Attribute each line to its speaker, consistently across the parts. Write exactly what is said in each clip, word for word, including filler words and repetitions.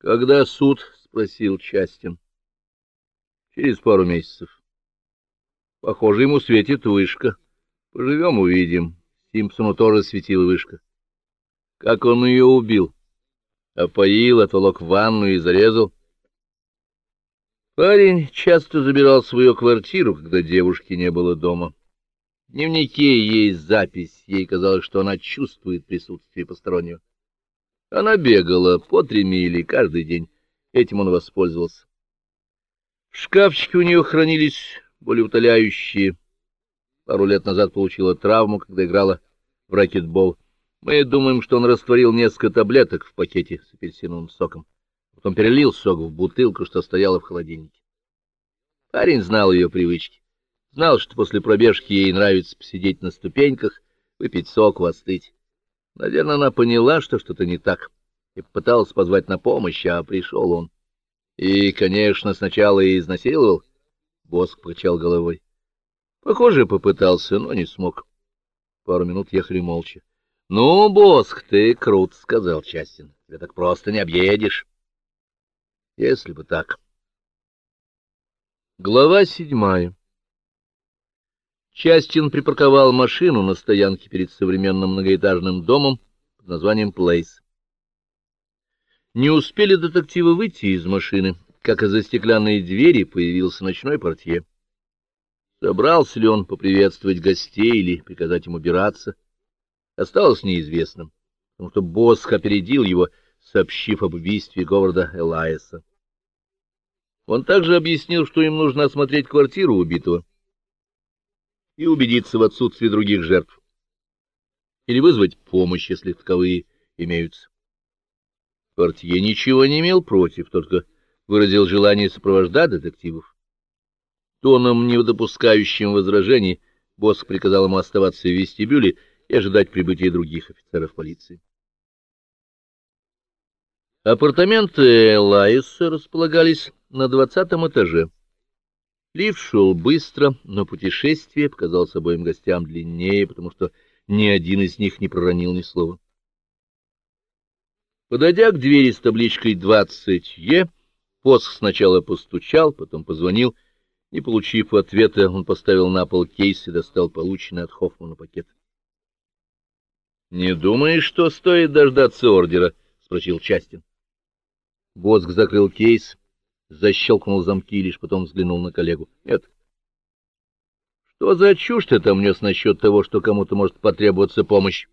Speaker 1: — Когда суд? — спросил Частин. — Через пару месяцев. Похоже, ему светит вышка. Поживем — увидим. Симпсону тоже светила вышка. Как он ее убил? Опоил, отволок в ванну и зарезал. Парень часто забирал свою квартиру, когда девушки не было дома. В дневнике есть запись, ей казалось, что она чувствует присутствие постороннего. Она бегала по три мили каждый день, этим он воспользовался. В шкафчике у нее хранились болеутоляющие. Пару лет назад получила травму, когда играла в ракетбол. Мы думаем, что он растворил несколько таблеток в пакете с апельсиновым соком. Потом перелил сок в бутылку, что стояла в холодильнике. Парень знал ее привычки. Знал, что после пробежки ей нравится посидеть на ступеньках, выпить сок, остыть. Наверное, она поняла, что что-то не так, и попыталась позвать на помощь, а пришел он. И, конечно, сначала и изнасиловал. Боск покачал головой. Похоже, попытался, но не смог. Пару минут ехали молча. — Ну, Боск, ты крут, — сказал Частин. — Тебя так просто не объедешь. Если бы так. Глава седьмая. Частин припарковал машину на стоянке перед современным многоэтажным домом под названием «Плейс». Не успели детективы выйти из машины, как из-за стеклянной двери появился ночной портье. Собрался ли он поприветствовать гостей или приказать им убираться, осталось неизвестным, потому что Боск опередил его, сообщив об убийстве Говарда Элайаса. Он также объяснил, что им нужно осмотреть квартиру убитого и убедиться в отсутствии других жертв, или вызвать помощь, если таковые имеются. Портье ничего не имел против, только выразил желание сопровождать детективов. Тоном, не допускающим возражений, Боск приказал ему оставаться в вестибюле и ожидать прибытия других офицеров полиции. Апартаменты Элайса располагались на двадцатом этаже. Лифт шел быстро, но путешествие показалось обоим гостям длиннее, потому что ни один из них не проронил ни слова. Подойдя к двери с табличкой двадцать Е, Боск сначала постучал, потом позвонил. Не получив ответа, он поставил на пол кейс и достал полученный от Хоффмана пакет. — Не думаешь, что стоит дождаться ордера? — спросил Частин. Боск закрыл кейс, защелкнул замки и лишь потом взглянул на коллегу. — Нет. — Что за чушь ты там нес насчет того, что кому-то может потребоваться помощь?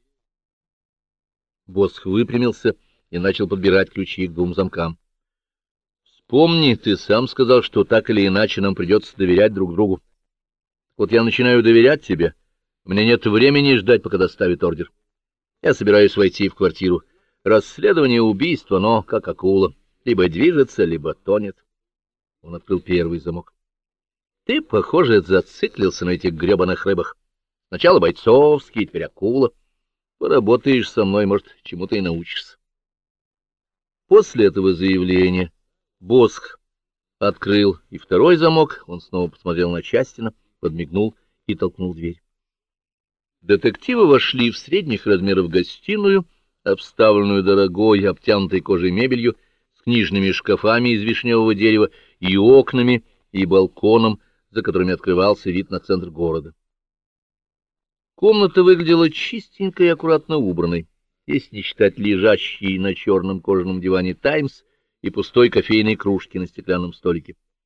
Speaker 1: Боск выпрямился и начал подбирать ключи к двум замкам. Помни, ты сам сказал, что так или иначе нам придется доверять друг другу. Вот я начинаю доверять тебе. У меня нет времени ждать, пока доставят ордер. Я собираюсь войти в квартиру. Расследование убийства, но как акула. Либо движется, либо тонет. Он открыл первый замок. Ты, похоже, зациклился на этих гребаных рыбах. Сначала бойцовский, теперь акула. Поработаешь со мной, может, чему-то и научишься. После этого заявления Боск открыл и второй замок, он снова посмотрел на Частина, подмигнул и толкнул дверь. Детективы вошли в средних размеров гостиную, обставленную дорогой, обтянутой кожей мебелью, с книжными шкафами из вишневого дерева и окнами, и балконом, за которыми открывался вид на центр города. Комната выглядела чистенькой и аккуратно убранной, если не считать лежащей на черном кожаном диване «Таймс» и пустой кофейной кружки на стеклянном столике.